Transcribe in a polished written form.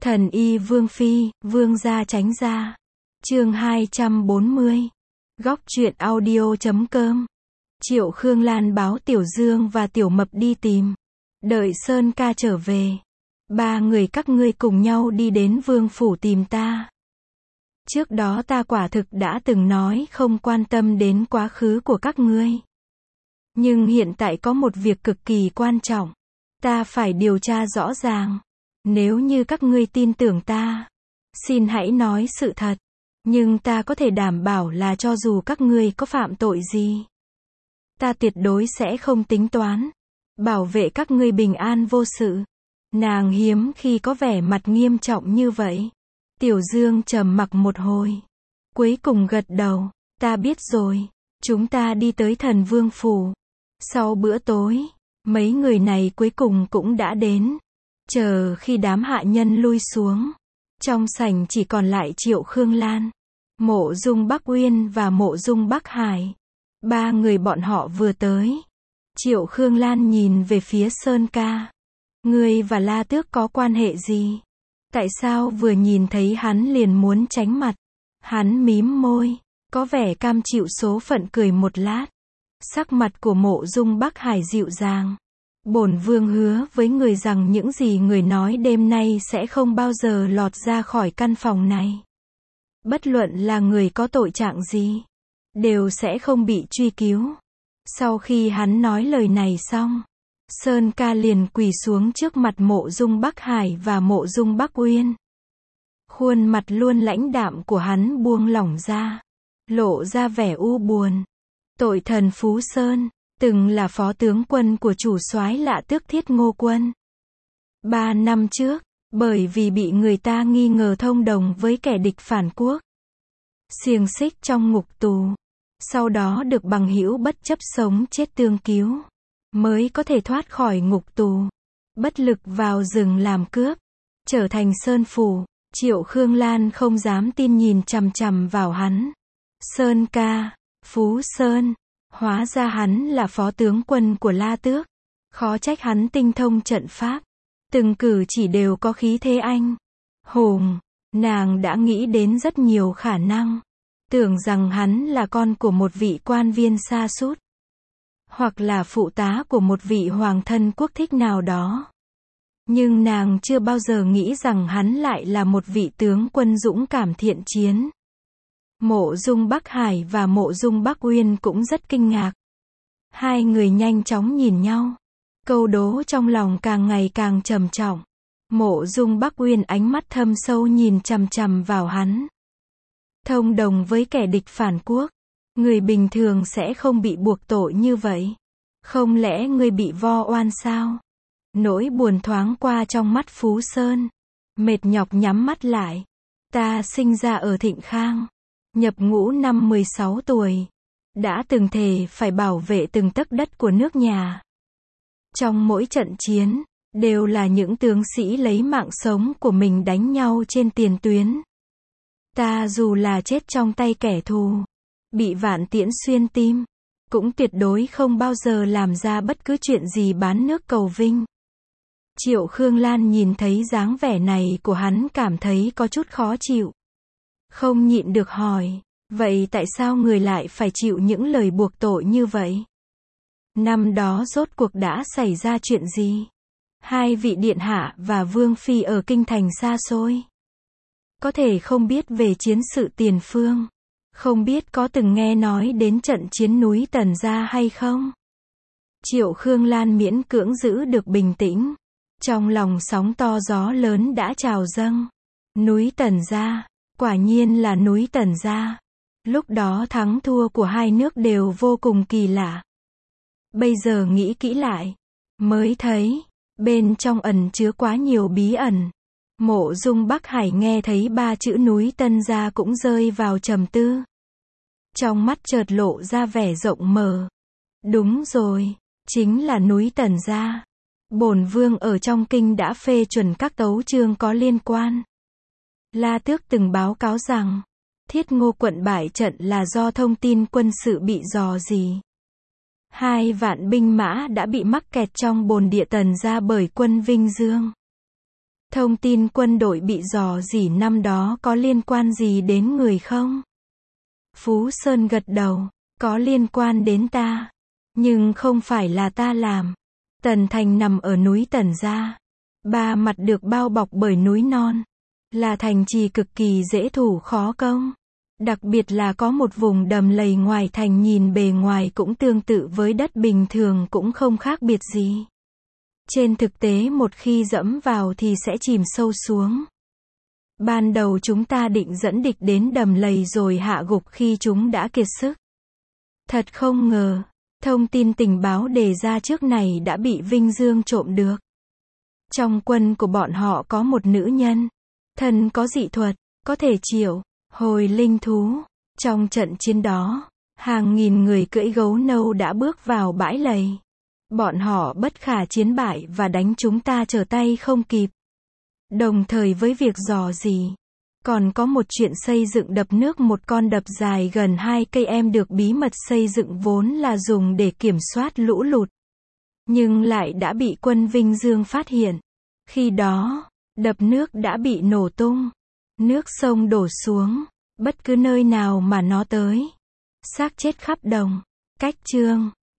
Thần y Vương Phi, Vương gia tránh gia. Chương 240. Góc truyện audio.com. Triệu Khương Lan báo Tiểu Dương và Tiểu Mập đi tìm. Đợi Sơn ca trở về. Ba người các ngươi cùng nhau đi đến vương phủ tìm ta. Trước đó ta quả thực đã từng nói không quan tâm đến quá khứ của các ngươi. Nhưng hiện tại có một việc cực kỳ quan trọng. Ta phải điều tra rõ ràng. Nếu như các ngươi tin tưởng ta, xin hãy nói sự thật. Nhưng ta có thể đảm bảo là cho dù các ngươi có phạm tội gì, ta tuyệt đối sẽ không tính toán. Bảo vệ các ngươi bình an vô sự. Nàng hiếm khi có vẻ mặt nghiêm trọng như vậy. Tiểu Dương trầm mặc một hồi. Cuối cùng gật đầu. Ta biết rồi. Chúng ta đi tới Thần Vương phủ. Sau bữa tối, mấy người này cuối cùng cũng đã đến. Chờ khi đám hạ nhân lui xuống, trong sảnh chỉ còn lại Triệu Khương Lan, Mộ Dung Bắc Uyên và Mộ Dung Bắc Hải. Ba người bọn họ vừa tới. Triệu Khương Lan nhìn về phía Sơn ca. Ngươi và La Tước có quan hệ gì? Tại sao vừa nhìn thấy hắn liền muốn tránh mặt? Hắn mím môi, có vẻ cam chịu số phận cười một lát. Sắc mặt của Mộ Dung Bắc Hải dịu dàng. Bổn vương hứa với người rằng những gì người nói đêm nay sẽ không bao giờ lọt ra khỏi căn phòng này. Bất luận là người có tội trạng gì, đều sẽ không bị truy cứu. Sau khi hắn nói lời này xong, Sơn ca liền quỳ xuống trước mặt Mộ Dung Bắc Hải và Mộ Dung Bắc Uyên. Khuôn mặt luôn lãnh đạm của hắn buông lỏng ra, lộ ra vẻ u buồn. Tội thần Phú Sơn, từng là phó tướng quân của chủ soái Lạ Tước Thiết Ngô Quân. 3 năm trước, bởi vì bị người ta nghi ngờ thông đồng với kẻ địch phản quốc, xiềng xích trong ngục tù. Sau đó được bằng hữu bất chấp sống chết tương cứu, mới có thể thoát khỏi ngục tù. Bất lực vào rừng làm cướp, trở thành sơn phủ. Triệu Khương Lan không dám tin nhìn chằm chằm vào hắn. Sơn ca, Phú Sơn, hóa ra hắn là phó tướng quân của La Tước. Khó trách hắn tinh thông trận pháp, từng cử chỉ đều có khí thế anh hùng. Nàng đã nghĩ đến rất nhiều khả năng, tưởng rằng hắn là con của một vị quan viên sa sút, hoặc là phụ tá của một vị hoàng thân quốc thích nào đó. Nhưng nàng chưa bao giờ nghĩ rằng hắn lại là một vị tướng quân dũng cảm thiện chiến. Mộ Dung Bắc Hải và Mộ Dung Bắc Uyên cũng rất kinh ngạc. Hai người nhanh chóng nhìn nhau. Câu đố trong lòng càng ngày càng trầm trọng. Mộ Dung Bắc Uyên ánh mắt thâm sâu nhìn chằm chằm vào hắn. Thông đồng với kẻ địch phản quốc, người bình thường sẽ không bị buộc tội như vậy. Không lẽ ngươi bị vo oan sao? Nỗi buồn thoáng qua trong mắt Phú Sơn. Mệt nhọc nhắm mắt lại. Ta sinh ra ở Thịnh Khang, nhập ngũ năm 16 tuổi, đã từng thề phải bảo vệ từng tấc đất của nước nhà. Trong mỗi trận chiến, đều là những tướng sĩ lấy mạng sống của mình đánh nhau trên tiền tuyến. Ta dù là chết trong tay kẻ thù, bị vạn tiễn xuyên tim, cũng tuyệt đối không bao giờ làm ra bất cứ chuyện gì bán nước cầu vinh. Triệu Khương Lan nhìn thấy dáng vẻ này của hắn cảm thấy có chút khó chịu. Không nhịn được hỏi, vậy tại sao người lại phải chịu những lời buộc tội như vậy? Năm đó rốt cuộc đã xảy ra chuyện gì? Hai vị điện hạ và vương phi ở kinh thành xa xôi, có thể không biết về chiến sự tiền phương, không biết có từng nghe nói đến trận chiến núi Tần Gia hay không? Triệu Khương Lan miễn cưỡng giữ được bình tĩnh. Trong lòng sóng to gió lớn đã trào dâng. Núi Tần Gia, quả nhiên là núi Tần Gia. Lúc đó thắng thua của hai nước đều vô cùng kỳ lạ. Bây giờ nghĩ kỹ lại, mới thấy, bên trong ẩn chứa quá nhiều bí ẩn. Mộ Dung Bắc Hải nghe thấy 3 chữ núi Tần Gia cũng rơi vào trầm tư. Trong mắt chợt lộ ra vẻ rộng mở. Đúng rồi, chính là núi Tần Gia. Bổn vương ở trong kinh đã phê chuẩn các tấu chương có liên quan. La Tước từng báo cáo rằng, Thiết Ngô quận bại trận là do thông tin quân sự bị rò rỉ. 2 vạn binh mã đã bị mắc kẹt trong bồn địa Tần Gia bởi quân Vinh Dương. Thông tin quân đội bị rò rỉ năm đó có liên quan gì đến người không? Phú Sơn gật đầu, có liên quan đến ta. Nhưng không phải là ta làm. Tần thành nằm ở núi Tần Gia. Ba mặt được bao bọc bởi núi non. Là thành trì cực kỳ dễ thủ khó công. Đặc biệt là có một vùng đầm lầy ngoài thành, nhìn bề ngoài cũng tương tự với đất bình thường, cũng không khác biệt gì. Trên thực tế một khi dẫm vào thì sẽ chìm sâu xuống. Ban đầu chúng ta định dẫn địch đến đầm lầy rồi hạ gục khi chúng đã kiệt sức. Thật không ngờ, thông tin tình báo đề ra trước này đã bị Vinh Dương trộm được. Trong quân của bọn họ có một nữ nhân, thần có dị thuật, có thể triệu hồi linh thú. Trong trận chiến đó, hàng nghìn người cưỡi gấu nâu đã bước vào bãi lầy. Bọn họ bất khả chiến bại và đánh chúng ta trở tay không kịp. Đồng thời với việc dò dỉ, còn có một chuyện xây dựng đập nước, một con đập dài gần 2 cây được bí mật xây dựng vốn là dùng để kiểm soát lũ lụt. Nhưng lại đã bị quân Vinh Dương phát hiện. Khi đó, đập nước đã bị nổ tung. Nước sông đổ xuống, bất cứ nơi nào mà nó tới. Xác chết khắp đồng. Cách chương